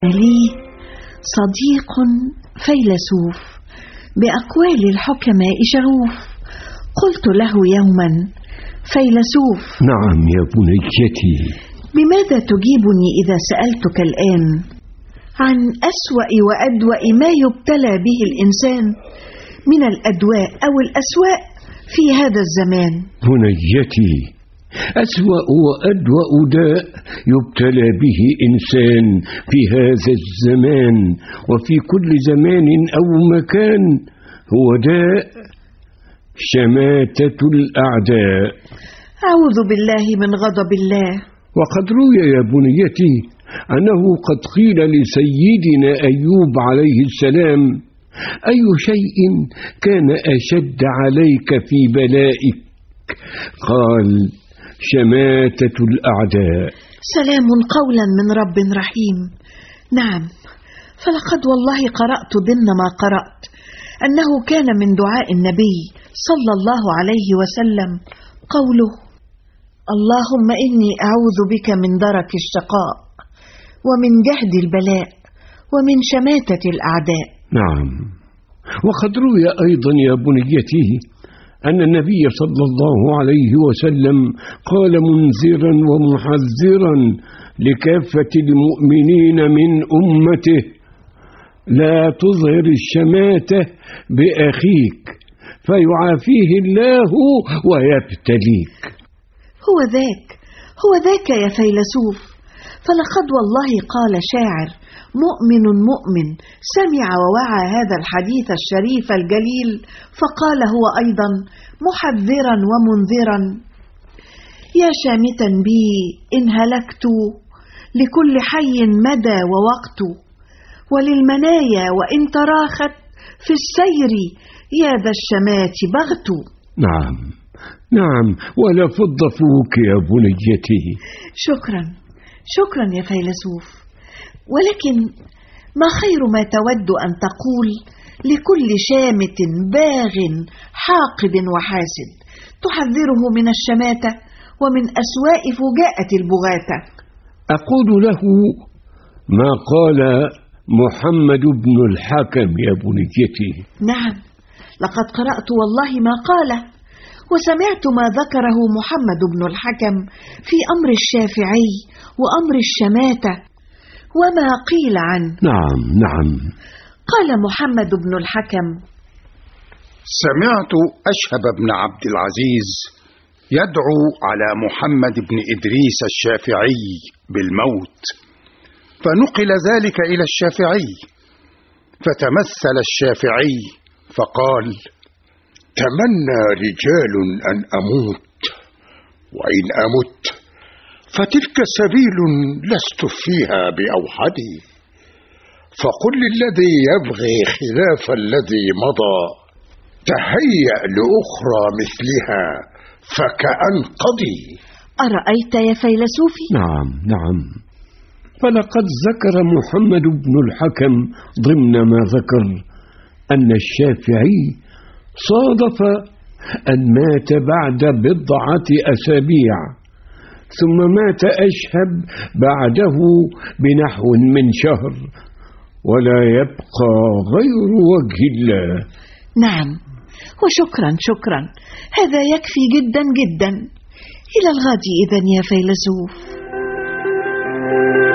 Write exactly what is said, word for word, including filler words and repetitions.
لي صديق فيلسوف بأقوال الحكماء شغوف. قلت له يوما: فيلسوف. نعم يا بنيتي. بماذا تجيبني إذا سألتك الآن عن أسوأ وأدوأ ما يبتلى به الإنسان من الأدواء أو الأسواء في هذا الزمان؟ بنيتي، أسوأ وأدوأ داء يبتلى به إنسان في هذا الزمان وفي كل زمان أو مكان هو داء شماتة الأعداء. أعوذ بالله من غضب الله. وقد روي يا بنيتي أنه قد قيل لسيدنا أيوب عليه السلام: أي شيء كان أشد عليك في بلائك؟ قال: شماتة الأعداء. سلام قولا من رب رحيم. نعم، فلقد والله قرأت ضمن ما قرأت أنه كان من دعاء النبي صلى الله عليه وسلم قوله: اللهم إني أعوذ بك من درك الشقاء ومن جهد البلاء ومن شماتة الأعداء. نعم، وقد روي أيضا يا بنيتي أن النبي صلى الله عليه وسلم قال منذرا ومحذرا لكافة المؤمنين من أمته: لا تظهر الشماتة بأخيك فيعافيه الله ويبتليك. هو ذاك هو ذاك يا فيلسوف، فلقد والله قال شاعر مؤمن مؤمن سمع ووعى هذا الحديث الشريف الجليل، فقال هو أيضا محذرا ومنذرا: يا شامتا بي إن هلكت لكل حي مدى ووقت، وللمنايا وإن تراخت في السير يا ذا الشمات بغت. نعم نعم، ولا فض فوك يا بنيتي. شكرا شكرا يا فيلسوف، ولكن ما خير ما تود أن تقول لكل شامت باغ حاقد وحاسد تحذره من الشماتة ومن أسواء فجاءة البغاة؟ أقول له ما قال محمد بن الحكم يا بنيتي. نعم، لقد قرأت والله ما قاله، وسمعت ما ذكره محمد بن الحكم في أمر الشافعي وأمر الشماتة وما قيل عنه. نعم نعم. قال محمد بن الحكم: سمعت أشهب بن عبد العزيز يدعو على محمد بن إدريس الشافعي بالموت، فنقل ذلك إلى الشافعي، فتمثل الشافعي فقال: تمنى رجال أن أموت، وإن أمت فتلك سبيل لست فيها بأوحدي، فقل للذي يبغي خلاف الذي مضى تهيأ لأخرى مثلها فكأن قضي. أرأيت يا فيلسوفي؟ نعم نعم، فلقد ذكر محمد بن الحكم ضمن ما ذكر أن الشافعي صادف أن مات بعد بضعة أسابيع، ثم مات أشهب بعده بنحو من شهر، ولا يبقى غير وجه الله. نعم، وشكرا شكرا، هذا يكفي جدا جدا. إلى الغد إذن يا فيلسوف.